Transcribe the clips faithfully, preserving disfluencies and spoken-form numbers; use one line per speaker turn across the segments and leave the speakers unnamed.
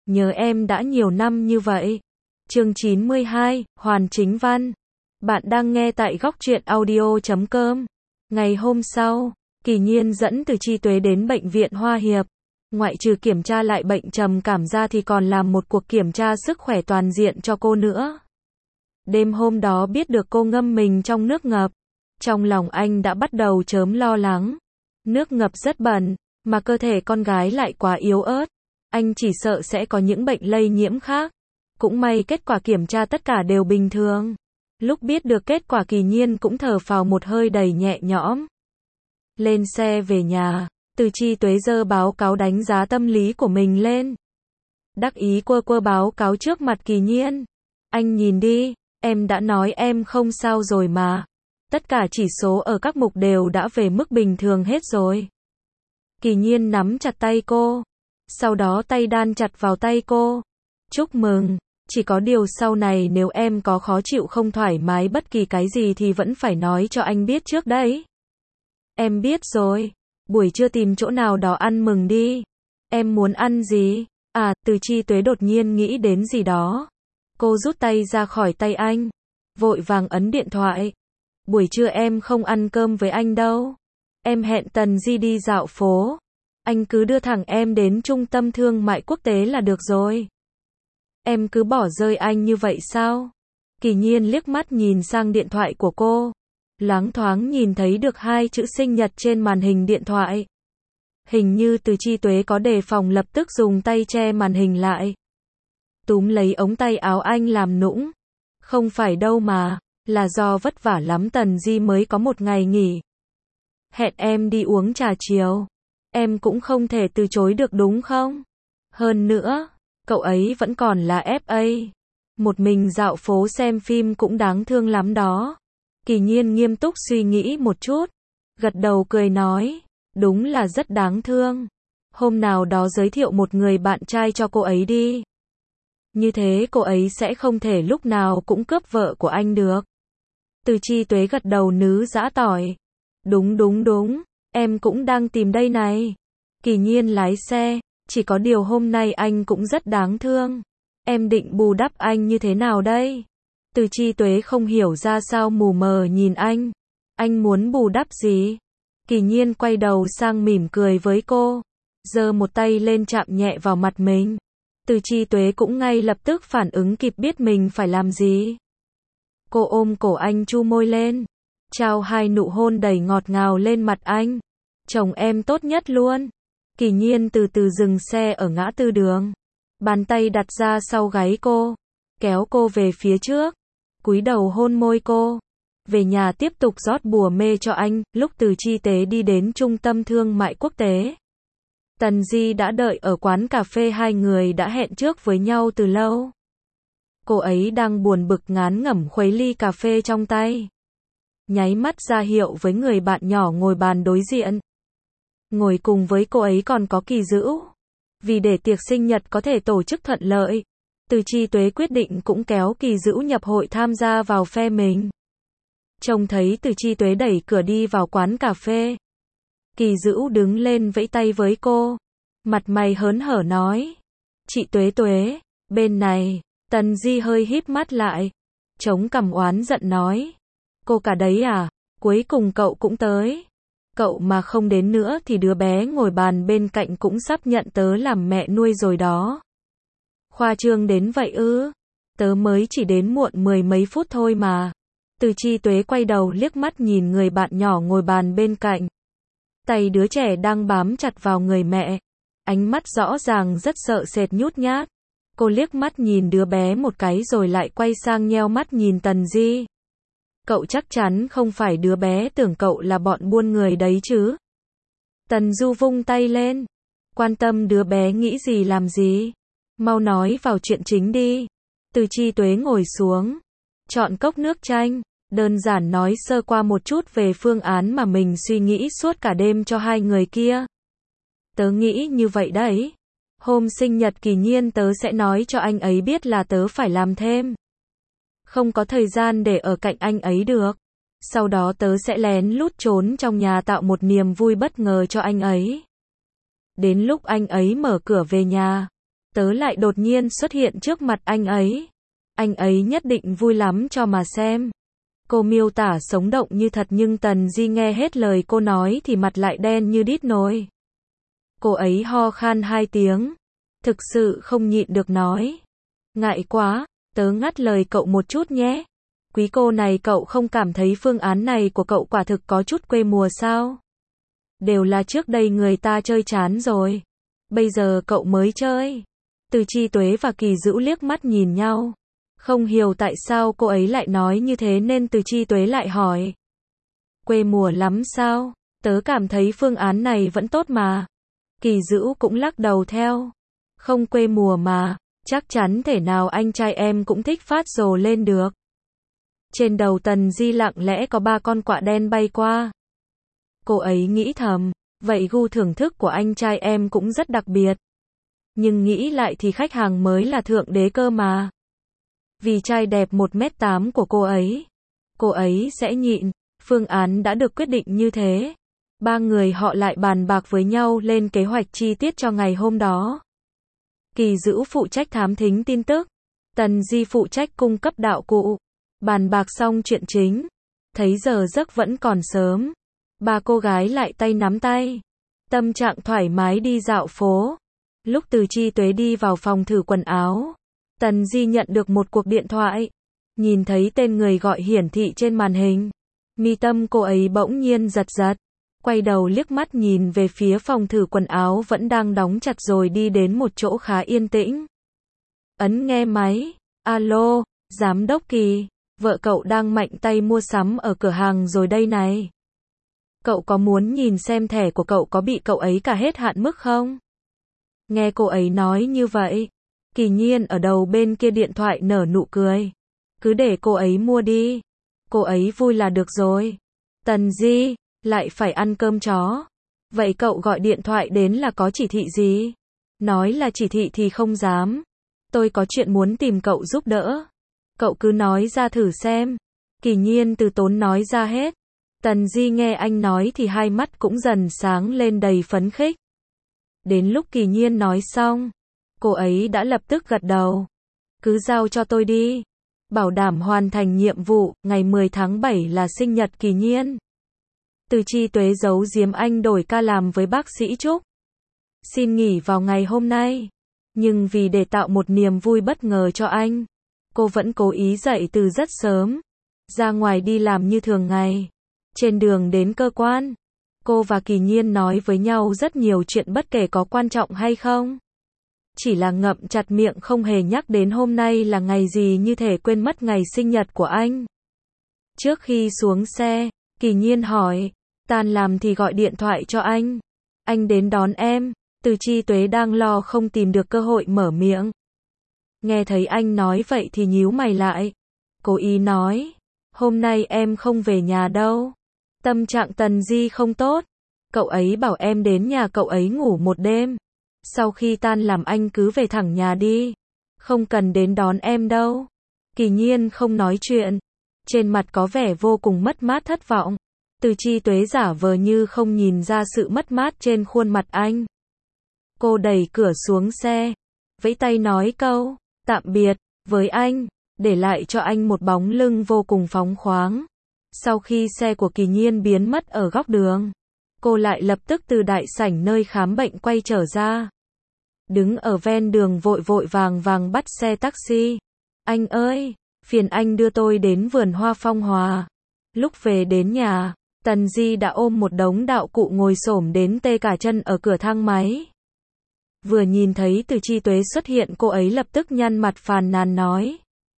nhớ em đã nhiều năm như vậy. Chương chín mươi hai, Hoàn Chính Văn. Bạn đang nghe tại góc truyện audio chấm com. Ngày hôm sau, Kỳ Nhiên dẫn Từ Chi Tuế đến bệnh viện Hoa Hiệp. Ngoại trừ kiểm tra lại bệnh trầm cảm ra thì còn làm một cuộc kiểm tra sức khỏe toàn diện cho cô nữa. Đêm hôm đó biết được cô ngâm mình trong nước ngập. Trong lòng anh đã bắt đầu chớm lo lắng. Nước ngập rất bẩn, mà cơ thể con gái lại quá yếu ớt. Anh chỉ sợ sẽ có những bệnh lây nhiễm khác. Cũng may kết quả kiểm tra tất cả đều bình thường. Lúc biết được kết quả Kỳ Nhiên cũng thở phào một hơi đầy nhẹ nhõm. Lên xe về nhà, Từ Chi Tuế giơ báo cáo đánh giá tâm lý của mình lên. Đắc ý quơ quơ báo cáo trước mặt Kỳ Nhiên. Anh nhìn đi, em đã nói em không sao rồi mà. Tất cả chỉ số ở các mục đều đã về mức bình thường hết rồi. Kỳ Nhiên nắm chặt tay cô. Sau đó tay đan chặt vào tay cô. Chúc mừng, chỉ có điều sau này nếu em có khó chịu không thoải mái bất kỳ cái gì thì vẫn phải nói cho anh biết trước đấy. Em biết rồi, buổi trưa tìm chỗ nào đó ăn mừng đi. Em muốn ăn gì? À, Từ Chi Tuế đột nhiên nghĩ đến gì đó. Cô rút tay ra khỏi tay anh, vội vàng ấn điện thoại. Buổi trưa em không ăn cơm với anh đâu. Em hẹn Tần Di đi dạo phố. Anh cứ đưa thẳng em đến trung tâm thương mại quốc tế là được rồi. Em cứ bỏ rơi anh như vậy sao? Kỳ Nhiên liếc mắt nhìn sang điện thoại của cô. Loáng thoáng nhìn thấy được hai chữ sinh nhật trên màn hình điện thoại. Hình như Từ Chi Tuế có đề phòng lập tức dùng tay che màn hình lại. Túm lấy ống tay áo anh làm nũng. Không phải đâu mà, là do vất vả lắm Tần Di mới có một ngày nghỉ. Hẹn em đi uống trà chiều. Em cũng không thể từ chối được đúng không? Hơn nữa, cậu ấy vẫn còn là ép a. Một mình dạo phố xem phim cũng đáng thương lắm đó. Kỳ Nhiên nghiêm túc suy nghĩ một chút. Gật đầu cười nói. Đúng là rất đáng thương. Hôm nào đó giới thiệu một người bạn trai cho cô ấy đi. Như thế cô ấy sẽ không thể lúc nào cũng cướp vợ của anh được. Từ Chi Tuế gật đầu nứ giã tỏi. Đúng đúng đúng, em cũng đang tìm đây này. Kỳ Nhiên lái xe, chỉ có điều hôm nay anh cũng rất đáng thương. Em định bù đắp anh như thế nào đây? Từ Chi Tuế không hiểu ra sao mù mờ nhìn anh. Anh muốn bù đắp gì? Kỳ Nhiên quay đầu sang mỉm cười với cô. Giơ một tay lên chạm nhẹ vào mặt mình. Từ Chi Tuế cũng ngay lập tức phản ứng kịp biết mình phải làm gì. Cô ôm cổ anh chu môi lên. Trao hai nụ hôn đầy ngọt ngào lên mặt anh. Chồng em tốt nhất luôn. Kỳ Nhiên từ từ dừng xe ở ngã tư đường. Bàn tay đặt ra sau gáy cô. Kéo cô về phía trước. Cúi đầu hôn môi cô. Về nhà tiếp tục rót bùa mê cho anh. Lúc Từ Chi Tế đi đến trung tâm thương mại quốc tế. Tần Di đã đợi ở quán cà phê, hai người đã hẹn trước với nhau từ lâu. Cô ấy đang buồn bực ngán ngẩm khuấy ly cà phê trong tay. Nháy mắt ra hiệu với người bạn nhỏ ngồi bàn đối diện. Ngồi cùng với cô ấy còn có Kỳ Dữu. Vì để tiệc sinh nhật có thể tổ chức thuận lợi, Từ Chi Tuế quyết định cũng kéo Kỳ Dữu nhập hội tham gia vào phe mình. Trông thấy Từ Chi Tuế đẩy cửa đi vào quán cà phê. Kỳ Dữu đứng lên vẫy tay với cô. Mặt mày hớn hở nói. Chị Tuế Tuế, bên này. Tần Di hơi híp mắt lại. Chống cằm oán giận nói. Cô cả đấy à, cuối cùng cậu cũng tới. Cậu mà không đến nữa thì đứa bé ngồi bàn bên cạnh cũng sắp nhận tớ làm mẹ nuôi rồi đó. Khoa trương đến vậy ư? Tớ mới chỉ đến muộn mười mấy phút thôi mà. Từ Chi Tuế quay đầu liếc mắt nhìn người bạn nhỏ ngồi bàn bên cạnh. Tay đứa trẻ đang bám chặt vào người mẹ. Ánh mắt rõ ràng rất sợ sệt nhút nhát. Cô liếc mắt nhìn đứa bé một cái rồi lại quay sang nheo mắt nhìn Tần Di. Cậu chắc chắn không phải đứa bé tưởng cậu là bọn buôn người đấy chứ? Tần Du vung tay lên. Quan tâm đứa bé nghĩ gì làm gì? Mau nói vào chuyện chính đi. Từ Chi Tuế ngồi xuống. Chọn cốc nước chanh. Đơn giản nói sơ qua một chút về phương án mà mình suy nghĩ suốt cả đêm cho hai người kia. Tớ nghĩ như vậy đấy. Hôm sinh nhật Kỳ Nhiên tớ sẽ nói cho anh ấy biết là tớ phải làm thêm. Không có thời gian để ở cạnh anh ấy được. Sau đó tớ sẽ lén lút trốn trong nhà tạo một niềm vui bất ngờ cho anh ấy. Đến lúc anh ấy mở cửa về nhà, tớ lại đột nhiên xuất hiện trước mặt anh ấy. Anh ấy nhất định vui lắm cho mà xem. Cô miêu tả sống động như thật nhưng Tần Di nghe hết lời cô nói thì mặt lại đen như đít nồi. Cô ấy ho khan hai tiếng. Thực sự không nhịn được nói. Ngại quá, tớ ngắt lời cậu một chút nhé. Quý cô này, cậu không cảm thấy phương án này của cậu quả thực có chút quê mùa sao? Đều là trước đây người ta chơi chán rồi. Bây giờ cậu mới chơi. Từ Chi Tuế và Kỳ Dữu liếc mắt nhìn nhau. Không hiểu tại sao cô ấy lại nói như thế nên Từ Chi Tuế lại hỏi. Quê mùa lắm sao? Tớ cảm thấy phương án này vẫn tốt mà. Kỳ Dữu cũng lắc đầu theo. Không quê mùa mà, chắc chắn thể nào anh trai em cũng thích phát rồ lên được. Trên đầu Tần Di lặng lẽ có ba con quạ đen bay qua. Cô ấy nghĩ thầm, vậy gu thưởng thức của anh trai em cũng rất đặc biệt. Nhưng nghĩ lại thì khách hàng mới là thượng đế cơ mà. Vì trai đẹp một mét tám của cô ấy, cô ấy sẽ nhịn. Phương án đã được quyết định như thế. Ba người họ lại bàn bạc với nhau lên kế hoạch chi tiết cho ngày hôm đó. Kỳ Dữu phụ trách thám thính tin tức. Tần Di phụ trách cung cấp đạo cụ. Bàn bạc xong chuyện chính. Thấy giờ giấc vẫn còn sớm. Ba cô gái lại tay nắm tay. Tâm trạng thoải mái đi dạo phố. Lúc Từ Chi Tuế đi vào phòng thử quần áo, Tần Di nhận được một cuộc điện thoại. Nhìn thấy tên người gọi hiển thị trên màn hình. Mi tâm cô ấy bỗng nhiên giật giật. Quay đầu liếc mắt nhìn về phía phòng thử quần áo vẫn đang đóng chặt rồi đi đến một chỗ khá yên tĩnh. Ấn nghe máy. Alo, Giám đốc Kỳ. Vợ cậu đang mạnh tay mua sắm ở cửa hàng rồi đây này. Cậu có muốn nhìn xem thẻ của cậu có bị cậu ấy cả hết hạn mức không? Nghe cô ấy nói như vậy, Kỳ Nhiên ở đầu bên kia điện thoại nở nụ cười. Cứ để cô ấy mua đi. Cô ấy vui là được rồi. Tần Di, lại phải ăn cơm chó. Vậy cậu gọi điện thoại đến là có chỉ thị gì? Nói là chỉ thị thì không dám. Tôi có chuyện muốn tìm cậu giúp đỡ. Cậu cứ nói ra thử xem. Kỳ Nhiên từ tốn nói ra hết. Tần Di nghe anh nói thì hai mắt cũng dần sáng lên đầy phấn khích. Đến lúc Kỳ Nhiên nói xong, cô ấy đã lập tức gật đầu. Cứ giao cho tôi đi. Bảo đảm hoàn thành nhiệm vụ. Ngày mười tháng bảy là sinh nhật Kỳ Nhiên. Từ Chi Tuế giấu giếm anh đổi ca làm với bác sĩ Trúc. Xin nghỉ vào ngày hôm nay. Nhưng vì để tạo một niềm vui bất ngờ cho anh, cô vẫn cố ý dậy từ rất sớm. Ra ngoài đi làm như thường ngày. Trên đường đến cơ quan, cô và Kỳ Nhiên nói với nhau rất nhiều chuyện bất kể có quan trọng hay không. Chỉ là ngậm chặt miệng không hề nhắc đến hôm nay là ngày gì như thể quên mất ngày sinh nhật của anh. Trước khi xuống xe, Kỳ Nhiên hỏi, tan làm thì gọi điện thoại cho anh. Anh đến đón em. Từ Chi Tuế đang lo không tìm được cơ hội mở miệng. Nghe thấy anh nói vậy thì nhíu mày lại. Cố ý nói, hôm nay em không về nhà đâu. Tâm trạng Tần Di không tốt. Cậu ấy bảo em đến nhà cậu ấy ngủ một đêm. Sau khi tan làm anh cứ về thẳng nhà đi. Không cần đến đón em đâu. Kỳ Nhiên không nói chuyện. Trên mặt có vẻ vô cùng mất mát thất vọng. Từ Chi Tuế giả vờ như không nhìn ra sự mất mát trên khuôn mặt anh. Cô đẩy cửa xuống xe. Vẫy tay nói câu, tạm biệt, với anh. Để lại cho anh một bóng lưng vô cùng phóng khoáng. Sau khi xe của Kỳ Nhiên biến mất ở góc đường, cô lại lập tức từ đại sảnh nơi khám bệnh quay trở ra. Đứng ở ven đường vội vội vàng vàng bắt xe taxi. Anh ơi, phiền anh đưa tôi đến vườn hoa Phong Hòa. Lúc về đến nhà, Tần Di đã ôm một đống đạo cụ ngồi xổm đến tê cả chân ở cửa thang máy. Vừa nhìn thấy Từ Chi Tuế xuất hiện cô ấy lập tức nhăn mặt phàn nàn nói.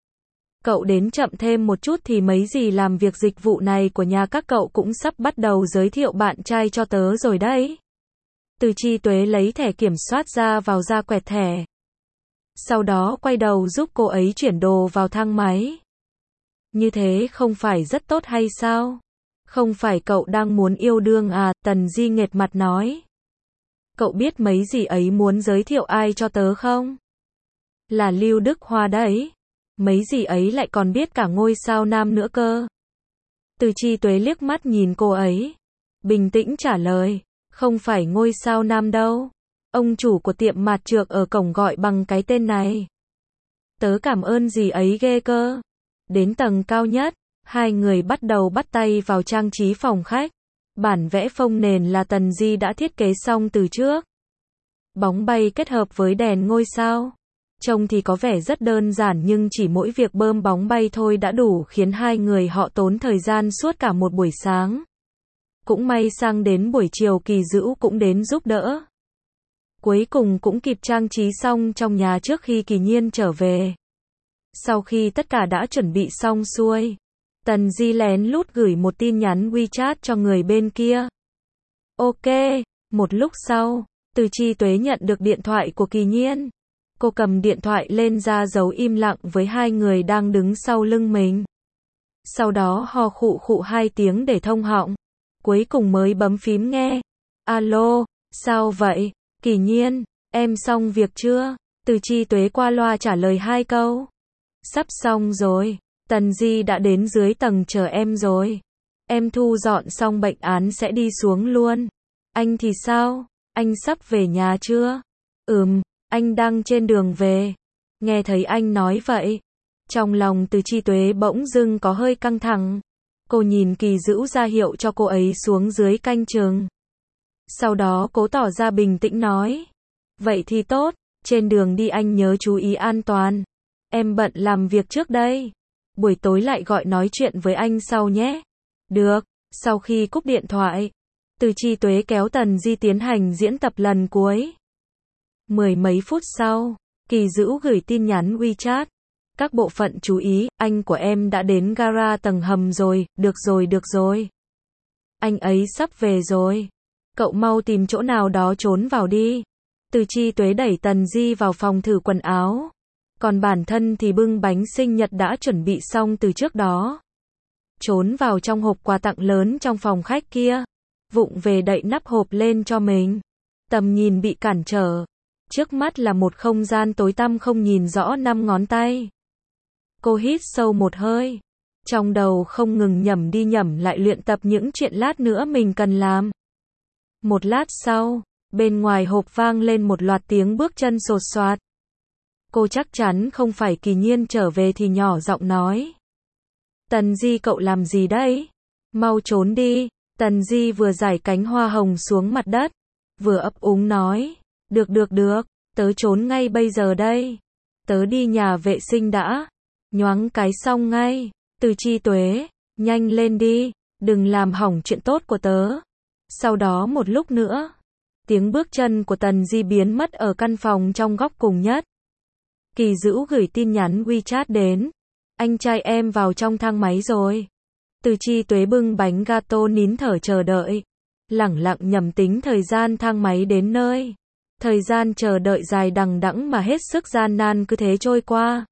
Cậu đến chậm thêm một chút thì mấy gì làm việc dịch vụ này của nhà các cậu cũng sắp bắt đầu giới thiệu bạn trai cho tớ rồi đấy. Từ Chi Tuế lấy thẻ kiểm soát ra vào ra quẹt thẻ. Sau đó quay đầu giúp cô ấy chuyển đồ vào thang máy. Như thế không phải rất tốt hay sao? Không phải cậu đang muốn yêu đương à? Tần Di nghệt mặt nói. Cậu biết mấy gì ấy muốn giới thiệu ai cho tớ không? Là Lưu Đức Hoa đấy. Mấy gì ấy lại còn biết cả ngôi sao nam nữa cơ. Từ Chi Tuế liếc mắt nhìn cô ấy. Bình tĩnh trả lời. Không phải ngôi sao nam đâu. Ông chủ của tiệm mạt trược ở cổng gọi bằng cái tên này. Tớ cảm ơn gì ấy ghê cơ. Đến tầng cao nhất, hai người bắt đầu bắt tay vào trang trí phòng khách. Bản vẽ phông nền là Tần Di đã thiết kế xong từ trước. Bóng bay kết hợp với đèn ngôi sao. Trông thì có vẻ rất đơn giản nhưng chỉ mỗi việc bơm bóng bay thôi đã đủ khiến hai người họ tốn thời gian suốt cả một buổi sáng. Cũng may sang đến buổi chiều Kỳ Dữ cũng đến giúp đỡ. Cuối cùng cũng kịp trang trí xong trong nhà trước khi Kỳ Nhiên trở về. Sau khi tất cả đã chuẩn bị xong xuôi, Tần Di lén lút gửi một tin nhắn WeChat cho người bên kia. Ok, một lúc sau, Từ Chi Tuế nhận được điện thoại của Kỳ Nhiên. Cô cầm điện thoại lên ra dấu im lặng với hai người đang đứng sau lưng mình. Sau đó ho khụ khụ hai tiếng để thông họng. Cuối cùng mới bấm phím nghe. Alo, sao vậy? Kỳ Nhiên, em xong việc chưa? Từ Chi Tuế qua loa trả lời hai câu. Sắp xong rồi, Tần Di đã đến dưới tầng chờ em rồi. Em thu dọn xong bệnh án sẽ đi xuống luôn. Anh thì sao? Anh sắp về nhà chưa? Ừm, anh đang trên đường về. Nghe thấy anh nói vậy, trong lòng Từ Chi Tuế bỗng dưng có hơi căng thẳng. Cô nhìn Kỳ Dữ ra hiệu cho cô ấy xuống dưới canh chừng. Sau đó cố tỏ ra bình tĩnh nói. Vậy thì tốt, trên đường đi anh nhớ chú ý an toàn. Em bận làm việc trước đây. Buổi tối lại gọi nói chuyện với anh sau nhé. Được, sau khi cúp điện thoại, Từ Chi Tuế kéo Tần Di tiến hành diễn tập lần cuối. Mười mấy phút sau, Kỳ Dữ gửi tin nhắn WeChat. Các bộ phận chú ý, anh của em đã đến gara tầng hầm rồi, được rồi được rồi. Anh ấy sắp về rồi. Cậu mau tìm chỗ nào đó trốn vào đi. Từ Chi Tuế đẩy Tần Di vào phòng thử quần áo. Còn bản thân thì bưng bánh sinh nhật đã chuẩn bị xong từ trước đó. Trốn vào trong hộp quà tặng lớn trong phòng khách kia. Vụng về đậy nắp hộp lên cho mình. Tầm nhìn bị cản trở. Trước mắt là một không gian tối tăm không nhìn rõ năm ngón tay. Cô hít sâu một hơi. Trong đầu không ngừng nhẩm đi nhẩm lại luyện tập những chuyện lát nữa mình cần làm. Một lát sau, bên ngoài hộp vang lên một loạt tiếng bước chân sột soạt. Cô chắc chắn không phải Kỳ Nhiên trở về thì nhỏ giọng nói. Tần Di cậu làm gì đấy? Mau trốn đi. Tần Di vừa giải cánh hoa hồng xuống mặt đất, vừa ấp úng nói. Được được được, tớ trốn ngay bây giờ đây. Tớ đi nhà vệ sinh đã. Nhoáng cái xong ngay. Từ Chi Tuế, nhanh lên đi, đừng làm hỏng chuyện tốt của tớ. Sau đó một lúc nữa, tiếng bước chân của Tần Di biến mất ở căn phòng trong góc cùng nhất. Kỳ Dữ gửi tin nhắn WeChat đến. Anh trai em vào trong thang máy rồi. Từ Chi Tuế bưng bánh gato nín thở chờ đợi. Lẳng lặng nhẩm tính thời gian thang máy đến nơi. Thời gian chờ đợi dài đằng đẵng mà hết sức gian nan cứ thế trôi qua.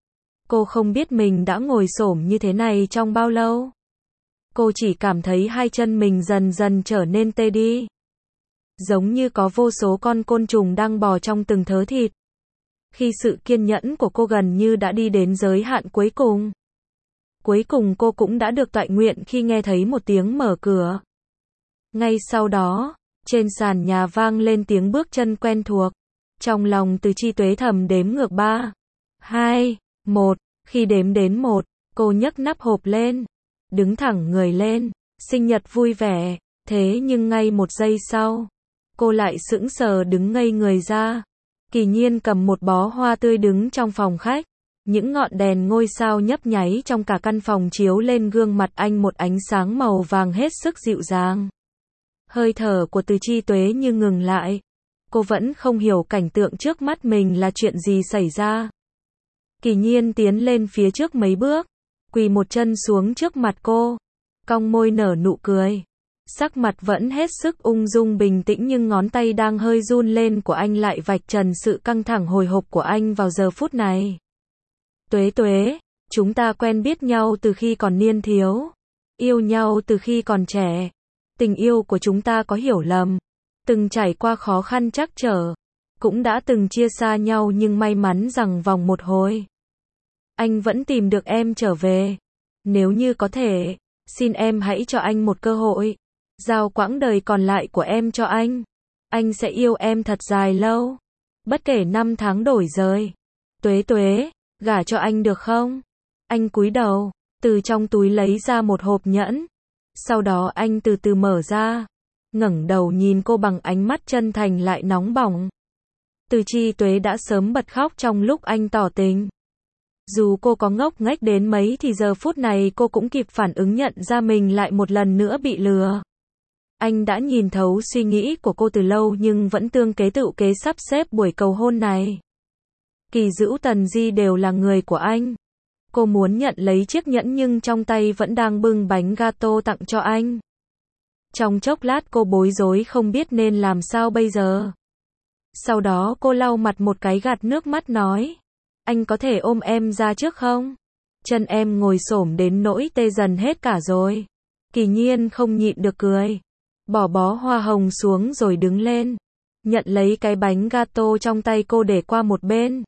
Cô không biết mình đã ngồi xổm như thế này trong bao lâu. Cô chỉ cảm thấy hai chân mình dần dần trở nên tê đi. Giống như có vô số con côn trùng đang bò trong từng thớ thịt. Khi sự kiên nhẫn của cô gần như đã đi đến giới hạn cuối cùng. Cuối cùng cô cũng đã được toại nguyện khi nghe thấy một tiếng mở cửa. Ngay sau đó, trên sàn nhà vang lên tiếng bước chân quen thuộc. Trong lòng Từ Chi Tuế thầm đếm ngược ba, hai, một. Khi đếm đến một, cô nhấc nắp hộp lên. Đứng thẳng người lên. Sinh nhật vui vẻ. Thế nhưng ngay một giây sau, cô lại sững sờ đứng ngây người ra. Kỳ Nhiên cầm một bó hoa tươi đứng trong phòng khách. Những ngọn đèn ngôi sao nhấp nháy trong cả căn phòng chiếu lên gương mặt anh một ánh sáng màu vàng hết sức dịu dàng. Hơi thở của Từ Chi Tuế như ngừng lại. Cô vẫn không hiểu cảnh tượng trước mắt mình là chuyện gì xảy ra. Kỳ Nhiên tiến lên phía trước mấy bước, quỳ một chân xuống trước mặt cô, cong môi nở nụ cười. Sắc mặt vẫn hết sức ung dung bình tĩnh nhưng ngón tay đang hơi run lên của anh lại vạch trần sự căng thẳng hồi hộp của anh vào giờ phút này. Tuế Tuế, chúng ta quen biết nhau từ khi còn niên thiếu, yêu nhau từ khi còn trẻ. Tình yêu của chúng ta có hiểu lầm, từng trải qua khó khăn trắc trở, cũng đã từng chia xa nhau nhưng may mắn rằng vòng một hồi, anh vẫn tìm được em trở về. Nếu như có thể, xin em hãy cho anh một cơ hội, giao quãng đời còn lại của em cho anh. Anh sẽ yêu em thật dài lâu. Bất kể năm tháng đổi rời. Tuế Tuế, gả cho anh được không? Anh cúi đầu, từ trong túi lấy ra một hộp nhẫn. Sau đó anh từ từ mở ra, ngẩng đầu nhìn cô bằng ánh mắt chân thành lại nóng bỏng. Từ Chi Tuế đã sớm bật khóc trong lúc anh tỏ tình. Dù cô có ngốc nghếch đến mấy thì giờ phút này cô cũng kịp phản ứng nhận ra mình lại một lần nữa bị lừa. Anh đã nhìn thấu suy nghĩ của cô từ lâu nhưng vẫn tương kế tựu kế sắp xếp buổi cầu hôn này. Kỳ Dữu Tần Di đều là người của anh. Cô muốn nhận lấy chiếc nhẫn nhưng trong tay vẫn đang bưng bánh gato tặng cho anh. Trong chốc lát cô bối rối không biết nên làm sao bây giờ. Sau đó cô lau mặt một cái gạt nước mắt nói. Anh có thể ôm em ra trước không? Chân em ngồi xổm đến nỗi tê dần hết cả rồi. Kỳ Nhiên không nhịn được cười. Bỏ bó hoa hồng xuống rồi đứng lên. Nhận lấy cái bánh gato trong tay cô để qua một bên.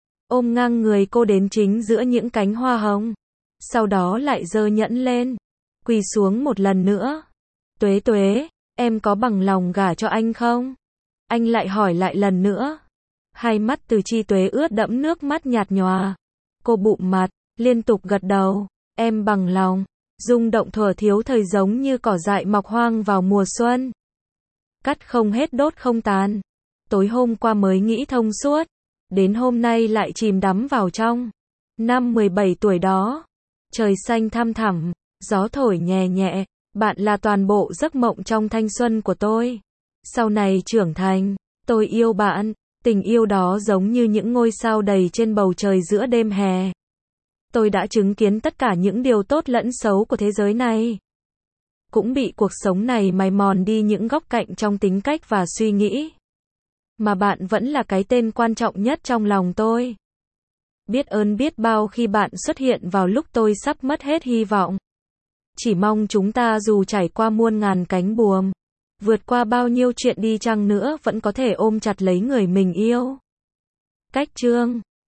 Ôm ngang người cô đến chính giữa những cánh hoa hồng. Sau đó lại giơ nhẫn lên. Quỳ xuống một lần nữa. Tuế Tuế, em có bằng lòng gả cho anh không? Anh lại hỏi lại lần nữa. Hai mắt Từ Chi Tuế ướt đẫm nước mắt nhạt nhòa. Cô bụm mặt, liên tục gật đầu. Em bằng lòng. Rung động thuở thiếu thời giống như cỏ dại mọc hoang vào mùa xuân. Cắt không hết đốt không tàn. Tối hôm qua mới nghĩ thông suốt. Đến hôm nay lại chìm đắm vào trong. Năm mười bảy tuổi đó. Trời xanh thăm thẳm. Gió thổi nhẹ nhẹ. Bạn là toàn bộ giấc mộng trong thanh xuân của tôi. Sau này trưởng thành. Tôi yêu bạn. Tình yêu đó giống như những ngôi sao đầy trên bầu trời giữa đêm hè. Tôi đã chứng kiến tất cả những điều tốt lẫn xấu của thế giới này. Cũng bị cuộc sống này mài mòn đi những góc cạnh trong tính cách và suy nghĩ. Mà bạn vẫn là cái tên quan trọng nhất trong lòng tôi. Biết ơn biết bao khi bạn xuất hiện vào lúc tôi sắp mất hết hy vọng. Chỉ mong chúng ta dù trải qua muôn ngàn cánh buồm, vượt qua bao nhiêu chuyện đi chăng nữa vẫn có thể ôm chặt lấy người mình yêu. Cách chương